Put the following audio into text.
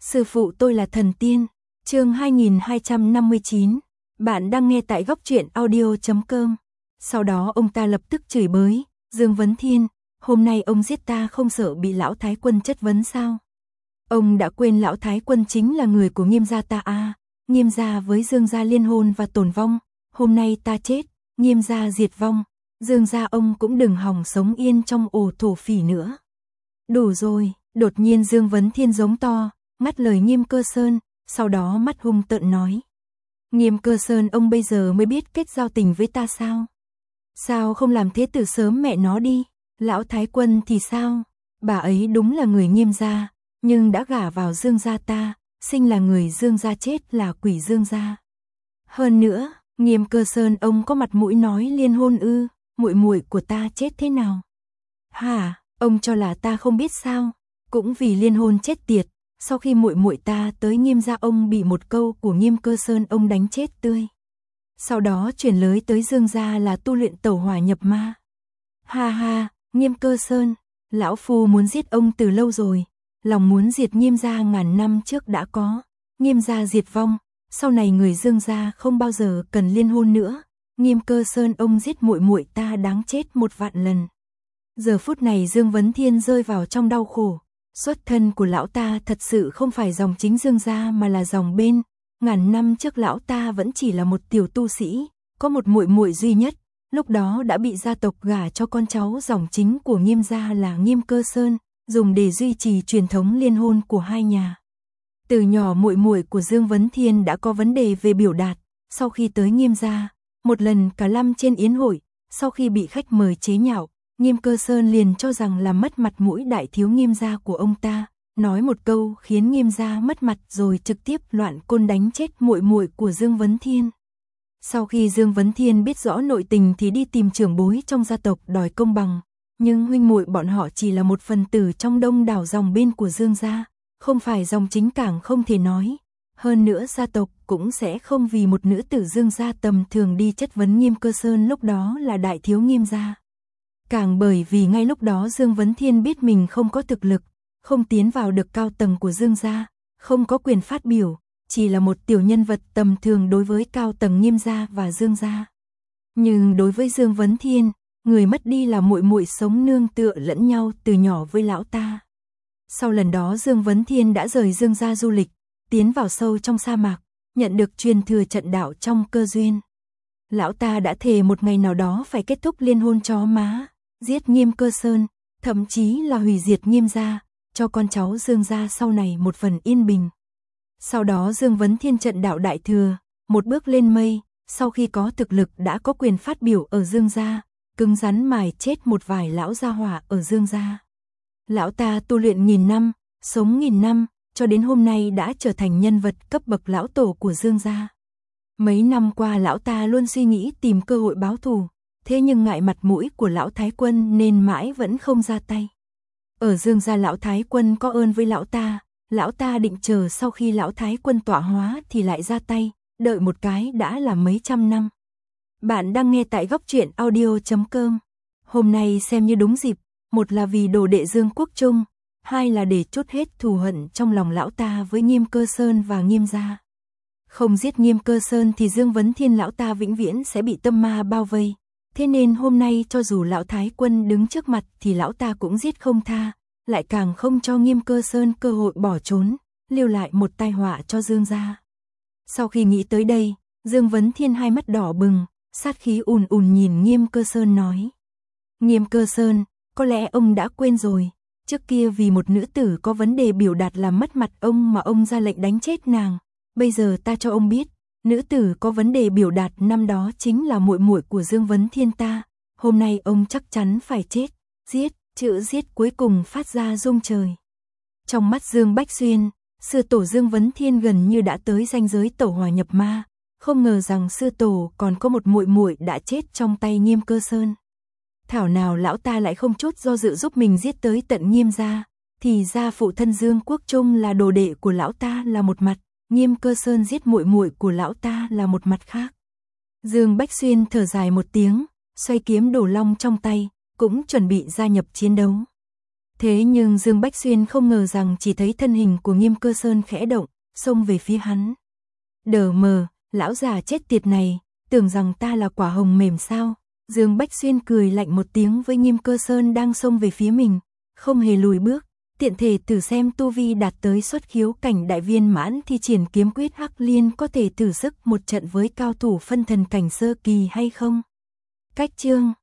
Sư phụ tôi là thần tiên. Chương 2259. Bạn đang nghe tại góc truyện audio.com. Sau đó ông ta lập tức chửi bới, Dương Vấn Thiên, hôm nay ông giết ta không sợ bị lão thái quân chất vấn sao? Ông đã quên lão thái quân chính là người của Nghiêm gia ta à? Nghiêm gia với Dương gia liên hôn và tồn vong, hôm nay ta chết, Nghiêm gia diệt vong, Dương gia ông cũng đừng hòng sống yên trong ổ thổ phỉ nữa. Đủ rồi, đột nhiên Dương Vấn Thiên giống to, ngắt lời Nghiêm Cơ Sơn, sau đó mắt hung tợn nói. Nghiêm Cơ Sơn, ông bây giờ mới biết kết giao tình với ta sao? Sao không làm thế từ sớm mẹ nó đi? Lão thái quân thì sao? Bà ấy đúng là người Nghiêm gia, nhưng đã gả vào Dương gia ta, sinh là người Dương gia chết là quỷ Dương gia. Hơn nữa, Nghiêm Cơ Sơn ông có mặt mũi nói liên hôn ư? Muội muội của ta chết thế nào? Hả, ông cho là ta không biết sao? Cũng vì liên hôn chết tiệt, sau khi muội muội ta tới Nghiêm gia ông bị một câu của Nghiêm Cơ Sơn ông đánh chết tươi. Sau đó chuyển lưới tới Dương gia là tu luyện tẩu hỏa nhập ma. Ha ha, Nghiêm Cơ Sơn, lão phu muốn giết ông từ lâu rồi, lòng muốn diệt Nghiêm gia ngàn năm trước đã có, Nghiêm gia diệt vong, sau này người Dương gia không bao giờ cần liên hôn nữa. Nghiêm Cơ Sơn ông giết muội muội ta đáng chết 1.000.000 lần. Giờ phút này Dương Vấn Thiên rơi vào trong đau khổ. Xuất thân của lão ta thật sự không phải dòng chính Dương gia mà là dòng bên. Ngàn năm trước lão ta vẫn chỉ là một tiểu tu sĩ, có một muội muội duy nhất, lúc đó đã bị gia tộc gả cho con cháu dòng chính của Nghiêm gia là Nghiêm Cơ Sơn, dùng để duy trì truyền thống liên hôn của hai nhà. Từ nhỏ muội muội của Dương Vấn Thiên đã có vấn đề về biểu đạt, sau khi tới Nghiêm gia, một lần cả lâm trên yến hội, sau khi bị khách mời chế nhạo, Nghiêm Cơ Sơn liền cho rằng là mất mặt mũi đại thiếu Nghiêm gia của ông ta, nói một câu khiến Nghiêm gia mất mặt rồi trực tiếp loạn côn đánh chết muội muội của Dương Vấn Thiên. Sau khi Dương Vấn Thiên biết rõ nội tình thì đi tìm trưởng bối trong gia tộc đòi công bằng, nhưng huynh muội bọn họ chỉ là một phần tử trong đông đảo dòng bên của Dương gia, không phải dòng chính càng không thể nói. Hơn nữa gia tộc cũng sẽ không vì một nữ tử Dương gia tầm thường đi chất vấn Nghiêm Cơ Sơn lúc đó là đại thiếu Nghiêm gia. Càng bởi vì ngay lúc đó Dương Vấn Thiên biết mình không có thực lực, không tiến vào được cao tầng của Dương gia, không có quyền phát biểu, chỉ là một tiểu nhân vật tầm thường đối với cao tầng Nghiêm gia và Dương gia. Nhưng đối với Dương Vấn Thiên, người mất đi là muội muội sống nương tựa lẫn nhau từ nhỏ với lão ta. Sau lần đó Dương Vấn Thiên đã rời Dương gia du lịch, tiến vào sâu trong sa mạc, nhận được truyền thừa trận đạo trong cơ duyên. Lão ta đã thề một ngày nào đó phải kết thúc liên hôn chó má, giết Nghiêm Cơ Sơn, thậm chí là hủy diệt Nghiêm gia, cho con cháu Dương gia sau này một phần yên bình. Sau đó Dương Vấn Thiên trận đạo đại thừa, một bước lên mây, sau khi có thực lực đã có quyền phát biểu ở Dương gia, cứng rắn mài chết một vài lão gia hỏa ở Dương gia. Lão ta tu luyện 1000 năm, sống 1000 năm, cho đến hôm nay đã trở thành nhân vật cấp bậc lão tổ của Dương gia. Mấy năm qua lão ta luôn suy nghĩ tìm cơ hội báo thù, thế nhưng ngại mặt mũi của lão thái quân nên mãi vẫn không ra tay. Ở Dương gia lão thái quân có ơn với lão ta định chờ sau khi lão thái quân tọa hóa thì lại ra tay, đợi một cái đã là mấy trăm năm. Bạn đang nghe tại góc truyện audio.com. Hôm nay xem như đúng dịp, một là vì đồ đệ Dương Quốc Trung, hai là để trút hết thù hận trong lòng lão ta với Nghiêm Cơ Sơn và Nghiêm gia. Không giết Nghiêm Cơ Sơn thì Dương Vấn Thiên lão ta vĩnh viễn sẽ bị tâm ma bao vây. Thế nên hôm nay cho dù lão thái quân đứng trước mặt thì lão ta cũng giết không tha, lại càng không cho Nghiêm Cơ Sơn cơ hội bỏ trốn, lưu lại một tai họa cho Dương gia. Sau khi nghĩ tới đây, Dương Vấn Thiên hai mắt đỏ bừng, sát khí ùn ùn nhìn Nghiêm Cơ Sơn nói. Nghiêm Cơ Sơn, có lẽ ông đã quên rồi, trước kia vì một nữ tử có vấn đề biểu đạt làm mất mặt ông mà ông ra lệnh đánh chết nàng. Bây giờ ta cho ông biết, nữ tử có vấn đề biểu đạt năm đó chính là muội muội của Dương Vấn Thiên ta, hôm nay ông chắc chắn phải chết. Giết, chữ giết cuối cùng phát ra rung trời. Trong mắt Dương Bách Xuyên, sư tổ Dương Vấn Thiên gần như đã tới ranh giới tẩu hỏa nhập ma, không ngờ rằng sư tổ còn có một muội muội đã chết trong tay Nghiêm Cơ Sơn. Thảo nào lão ta lại không chút do dự giúp mình giết tới tận Nghiêm gia, thì ra phụ thân Dương Quốc Trung là đồ đệ của lão ta là một mặt, Nghiêm Cơ Sơn giết muội muội của lão ta là một mặt khác. Dương Bách Xuyên thở dài một tiếng, xoay kiếm đổ long trong tay, cũng chuẩn bị gia nhập chiến đấu. Thế nhưng Dương Bách Xuyên không ngờ rằng chỉ thấy thân hình của Nghiêm Cơ Sơn khẽ động, xông về phía hắn. Đờ mờ, lão già chết tiệt này, tưởng rằng ta là quả hồng mềm sao? Dương Bách Xuyên cười lạnh một tiếng với Nghiêm Cơ Sơn đang xông về phía mình, không hề lùi bước, tiện thể thử xem tu vi đạt tới xuất khiếu cảnh đại viên mãn thi triển kiếm quyết Hắc Liên có thể thử sức một trận với cao thủ phân thần cảnh sơ kỳ hay không. Cách chương